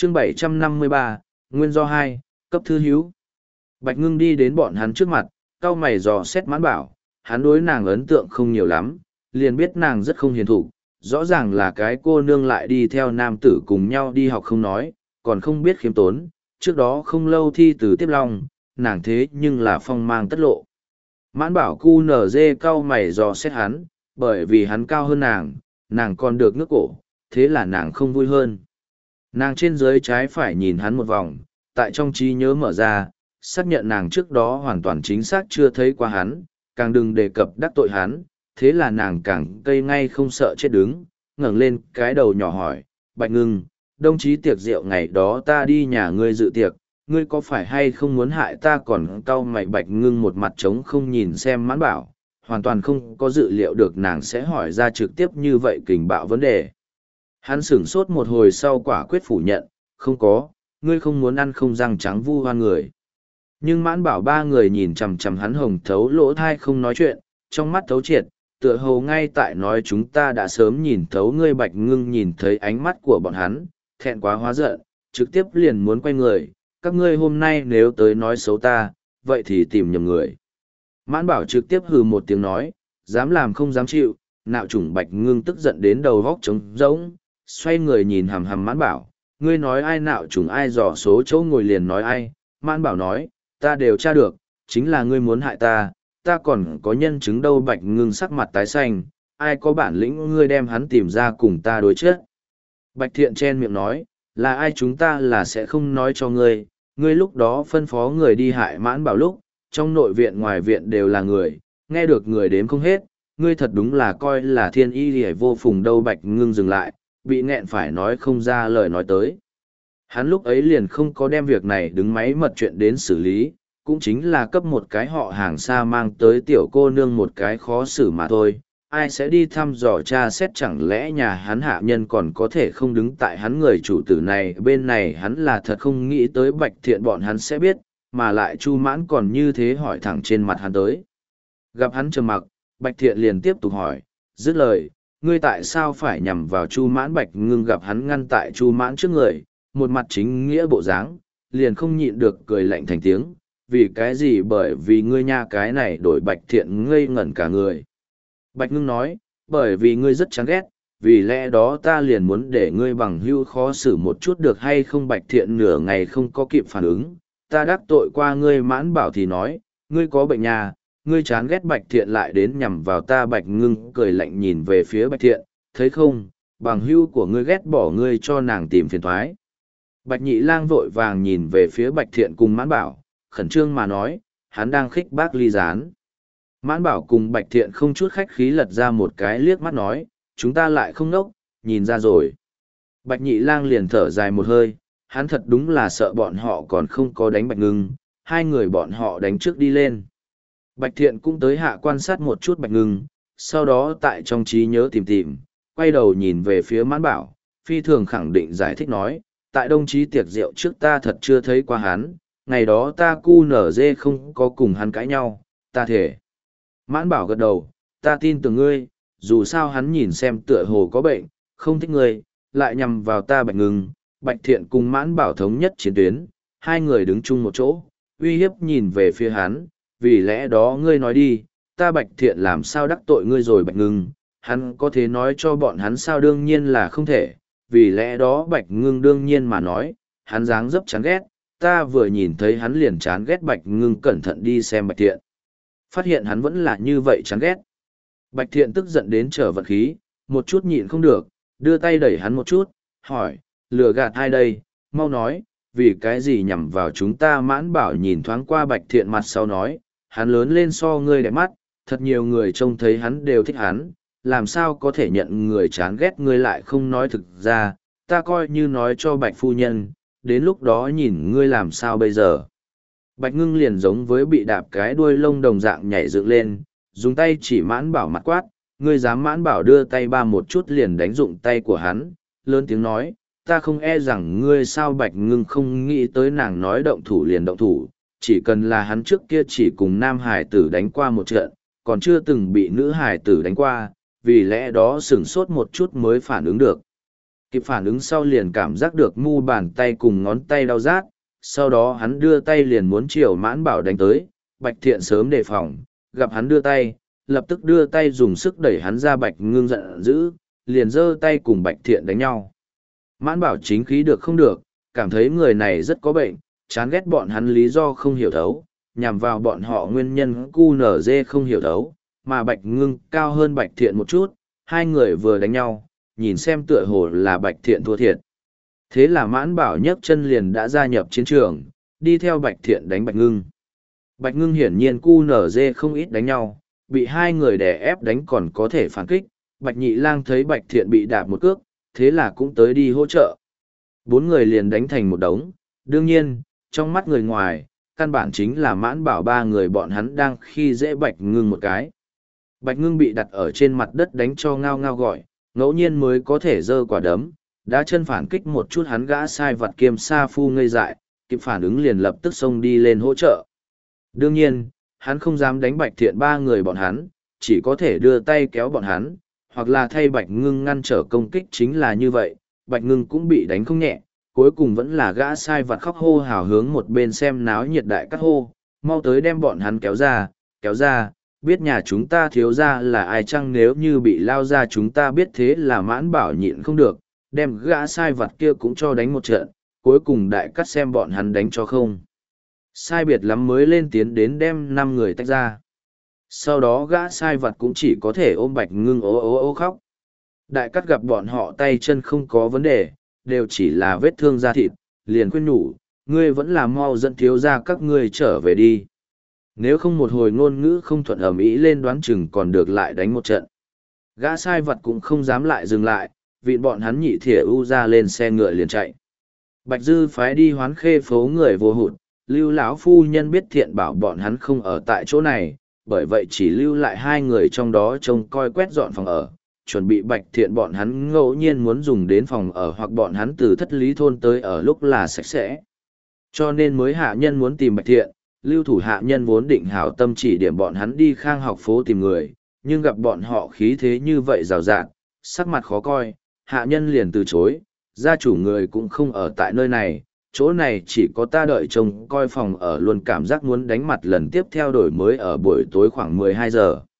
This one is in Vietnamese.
chương 753, nguyên do 2, cấp thư hiếu. Bạch Ngưng đi đến bọn hắn trước mặt, cau mày dò xét Mãn Bảo, hắn đối nàng ấn tượng không nhiều lắm, liền biết nàng rất không hiền thục, rõ ràng là cái cô nương lại đi theo nam tử cùng nhau đi học không nói, còn không biết khiêm tốn, trước đó không lâu thi từ tiếp long, nàng thế nhưng là phong mang tất lộ. Mãn Bảo cu nở dê cau mày dò xét hắn, bởi vì hắn cao hơn nàng còn được ngước cổ, thế là nàng không vui hơn. Nàng trên dưới trái phải nhìn hắn một vòng, tại trong trí nhớ mở ra, xác nhận nàng trước đó hoàn toàn chính xác chưa thấy qua hắn, càng đừng đề cập đắc tội hắn, thế là nàng càng cây ngay không sợ chết đứng, ngẩng lên cái đầu nhỏ hỏi, Bạch Ngưng, đồng chí tiệc rượu ngày đó ta đi nhà ngươi dự tiệc, ngươi có phải hay không muốn hại ta? Còn cau mày Bạch Ngưng một mặt trống không nhìn xem Mãn Bảo, hoàn toàn không có dự liệu được nàng sẽ hỏi ra trực tiếp như vậy kình bạo vấn đề. Hắn sửng sốt một hồi sau quả quyết phủ nhận, không có, ngươi không muốn ăn không răng trắng vu hoan người. Nhưng Mãn Bảo ba người nhìn chằm chằm hắn hồng thấu lỗ thai không nói chuyện, trong mắt thấu triệt, tựa hồ ngay tại nói chúng ta đã sớm nhìn thấu ngươi. Bạch Ngưng nhìn thấy ánh mắt của bọn hắn, thẹn quá hóa giận, trực tiếp liền muốn quay người, các ngươi hôm nay nếu tới nói xấu ta, vậy thì tìm nhầm người. Mãn Bảo trực tiếp hừ một tiếng nói, dám làm không dám chịu, nạo chủng. Bạch Ngưng tức giận đến đầu vóc trống rỗng, xoay người nhìn hằm hằm Mãn Bảo, ngươi nói ai nạo chủng ai dò số chỗ ngồi liền nói ai. Mãn Bảo nói, ta đều tra được, chính là ngươi muốn hại ta, ta còn có nhân chứng đâu. Bạch Ngưng sắc mặt tái xanh, ai có bản lĩnh ngươi đem hắn tìm ra cùng ta đối chết. Bạch Thiện chen miệng nói, là ai? Chúng ta là sẽ không nói cho ngươi, ngươi lúc đó phân phó người đi hại Mãn Bảo lúc, trong nội viện ngoài viện đều là người, nghe được người đếm không hết, ngươi thật đúng là coi là thiên y hề vô phùng đâu. Bạch Ngưng dừng lại, bị nghẹn phải nói không ra lời nói tới. Hắn lúc ấy liền không có đem việc này đứng máy mật chuyện đến xử lý, cũng chính là cấp một cái họ hàng xa mang tới tiểu cô nương một cái khó xử mà thôi. Ai sẽ đi thăm dò tra xét? Chẳng lẽ nhà hắn hạ nhân còn có thể không đứng tại hắn người chủ tử này bên này? Hắn là thật không nghĩ tới Bạch Thiện bọn hắn sẽ biết, mà lại Chu Mãn còn như thế hỏi thẳng trên mặt hắn tới. Gặp hắn trầm mặc, Bạch Thiện liền tiếp tục hỏi, dứt lời, ngươi tại sao phải nhằm vào Chu Mãn? Bạch Ngưng gặp hắn ngăn tại Chu Mãn trước người, một mặt chính nghĩa bộ dáng, liền không nhịn được cười lạnh thành tiếng, vì cái gì? Bởi vì ngươi nha cái này. Đổi Bạch Thiện ngây ngẩn cả người. Bạch Ngưng nói, bởi vì ngươi rất chán ghét, vì lẽ đó ta liền muốn để ngươi bằng hữu khó xử một chút được hay không? Bạch Thiện nửa ngày không có kịp phản ứng, ta đắc tội qua ngươi? Mãn Bảo thì nói, ngươi có bệnh nhà, ngươi chán ghét Bạch Thiện lại đến nhằm vào ta. Bạch Ngưng cười lạnh nhìn về phía Bạch Thiện, thấy không, bằng hữu của ngươi ghét bỏ ngươi cho nàng tìm phiền toái. Bạch Nhị Lang vội vàng nhìn về phía Bạch Thiện cùng Mãn Bảo, khẩn trương mà nói, hắn đang khích bác ly gián. Mãn Bảo cùng Bạch Thiện không chút khách khí lật ra một cái liếc mắt nói, chúng ta lại không nốc, nhìn ra rồi. Bạch Nhị Lang liền thở dài một hơi, hắn thật đúng là sợ bọn họ còn không có đánh Bạch Ngưng, hai người bọn họ đánh trước đi lên. Bạch Thiện cũng tới hạ quan sát một chút Bạch Ngưng, sau đó tại trong trí nhớ tìm, quay đầu nhìn về phía Mãn Bảo, phi thường khẳng định giải thích nói, tại đồng chí tiệc rượu trước ta thật chưa thấy qua hắn, ngày đó ta cu nở dê không có cùng hắn cãi nhau, ta thể. Mãn Bảo gật đầu, ta tin tưởng ngươi, dù sao hắn nhìn xem tựa hồ có bệnh, không thích ngươi, lại nhằm vào ta. Bạch Ngưng, Bạch Thiện cùng Mãn Bảo thống nhất chiến tuyến, hai người đứng chung một chỗ, uy hiếp nhìn về phía hắn, vì lẽ đó ngươi nói đi, ta Bạch Thiện làm sao đắc tội ngươi rồi? Bạch Ngưng, hắn có thể nói cho bọn hắn sao? Đương nhiên là không thể, vì lẽ đó Bạch Ngưng đương nhiên mà nói, hắn dáng dấp chán ghét, ta vừa nhìn thấy hắn liền chán ghét. Bạch Ngưng cẩn thận đi xem Bạch Thiện, phát hiện hắn vẫn là như vậy chán ghét. Bạch Thiện tức giận đến trở vận khí, một chút nhịn không được, đưa tay đẩy hắn một chút, hỏi, lừa gạt ai đây? Mau nói, vì cái gì nhằm vào chúng ta? Mãn Bảo nhìn thoáng qua Bạch Thiện mặt sau nói, hắn lớn lên so ngươi đẹp mắt, thật nhiều người trông thấy hắn đều thích hắn, làm sao có thể nhận người chán ghét? Ngươi lại không nói thực ra, ta coi như nói cho Bạch phu nhân, đến lúc đó nhìn ngươi làm sao bây giờ? Bạch Ngưng liền giống với bị đạp cái đuôi lông đồng dạng nhảy dựng lên, dùng tay chỉ Mãn Bảo mặt quát, ngươi dám? Mãn Bảo đưa tay ba một chút liền đánh dụng tay của hắn, lớn tiếng nói, ta không e rằng ngươi sao? Bạch Ngưng không nghĩ tới nàng nói động thủ liền động thủ, chỉ cần là hắn trước kia chỉ cùng nam hải tử đánh qua một trận, còn chưa từng bị nữ hải tử đánh qua, vì lẽ đó sửng sốt một chút mới phản ứng được. Kịp phản ứng sau liền cảm giác được mu bàn tay cùng ngón tay đau rát, sau đó hắn đưa tay liền muốn chiều Mãn Bảo đánh tới, Bạch Thiện sớm đề phòng, gặp hắn đưa tay, lập tức đưa tay dùng sức đẩy hắn ra. Bạch Ngưng giận dữ, liền giơ tay cùng Bạch Thiện đánh nhau. Mãn Bảo chính khí được không được, cảm thấy người này rất có bệnh, chán ghét bọn hắn lý do không hiểu thấu, nhằm vào bọn họ nguyên nhân QNZ không hiểu thấu, mà Bạch Ngưng cao hơn Bạch Thiện một chút, hai người vừa đánh nhau, nhìn xem tựa hồ là Bạch Thiện thua thiệt. Thế là Mãn Bảo nhấc chân liền đã gia nhập chiến trường, đi theo Bạch Thiện đánh Bạch Ngưng. Bạch Ngưng hiển nhiên QNZ không ít đánh nhau, bị hai người đè ép đánh còn có thể phản kích. Bạch Nhị Lang thấy Bạch Thiện bị đạp một cước, thế là cũng tới đi hỗ trợ. Bốn người liền đánh thành một đống. Đương nhiên, trong mắt người ngoài, căn bản chính là Mãn Bảo ba người bọn hắn đang khi dễ Bạch Ngưng một cái. Bạch Ngưng bị đặt ở trên mặt đất đánh cho ngao ngao gọi, ngẫu nhiên mới có thể giơ quả đấm, đá chân phản kích một chút. Hắn gã sai vặt kiêm sa phu ngây dại, kịp phản ứng liền lập tức xông đi lên hỗ trợ. Đương nhiên, hắn không dám đánh Bạch Thiện ba người bọn hắn, chỉ có thể đưa tay kéo bọn hắn, hoặc là thay Bạch Ngưng ngăn trở công kích. Chính là như vậy, Bạch Ngưng cũng bị đánh không nhẹ, cuối cùng vẫn là gã sai vặt khóc hô hào hướng một bên xem náo nhiệt Đại Cắt hô, mau tới đem bọn hắn kéo ra, biết nhà chúng ta thiếu ra là ai chăng? Nếu như bị lao ra chúng ta biết, thế là Mãn Bảo nhịn không được, đem gã sai vặt kia cũng cho đánh một trận, cuối cùng Đại Cắt xem bọn hắn đánh cho không sai biệt lắm mới lên tiến đến đem 5 người tách ra. Sau đó gã sai vặt cũng chỉ có thể ôm Bạch Ngưng ố ố ố khóc. Đại Cắt gặp bọn họ tay chân không có vấn đề, đều chỉ là vết thương da thịt, liền khuyên nhủ, ngươi vẫn là mau dẫn thiếu ra các ngươi trở về đi. Nếu không một hồi ngôn ngữ không thuận ầm ĩ lên, đoán chừng còn được lại đánh một trận. Gã sai vật cũng không dám lại dừng lại, vịn bọn hắn nhị thỉa u ra lên xe ngựa liền chạy. Bạch Dư phái đi Hoán Khê phố người vô hụt, Lưu lão phu nhân biết Thiện bảo bọn hắn không ở tại chỗ này, bởi vậy chỉ lưu lại 2 người trong đó trông coi quét dọn phòng ở, chuẩn bị Bạch Thiện bọn hắn ngẫu nhiên muốn dùng đến phòng ở hoặc bọn hắn từ Thất Lý thôn tới ở lúc là sạch sẽ. Cho nên mới hạ nhân muốn tìm Bạch Thiện, lưu thủ hạ nhân vốn định hảo tâm chỉ điểm bọn hắn đi Khang Học phố tìm người, nhưng gặp bọn họ khí thế như vậy rào rạt, sắc mặt khó coi, hạ nhân liền từ chối, gia chủ người cũng không ở tại nơi này, chỗ này chỉ có ta đợi trông coi phòng ở, luôn cảm giác muốn đánh mặt lần tiếp theo đổi mới ở buổi tối khoảng 12 giờ.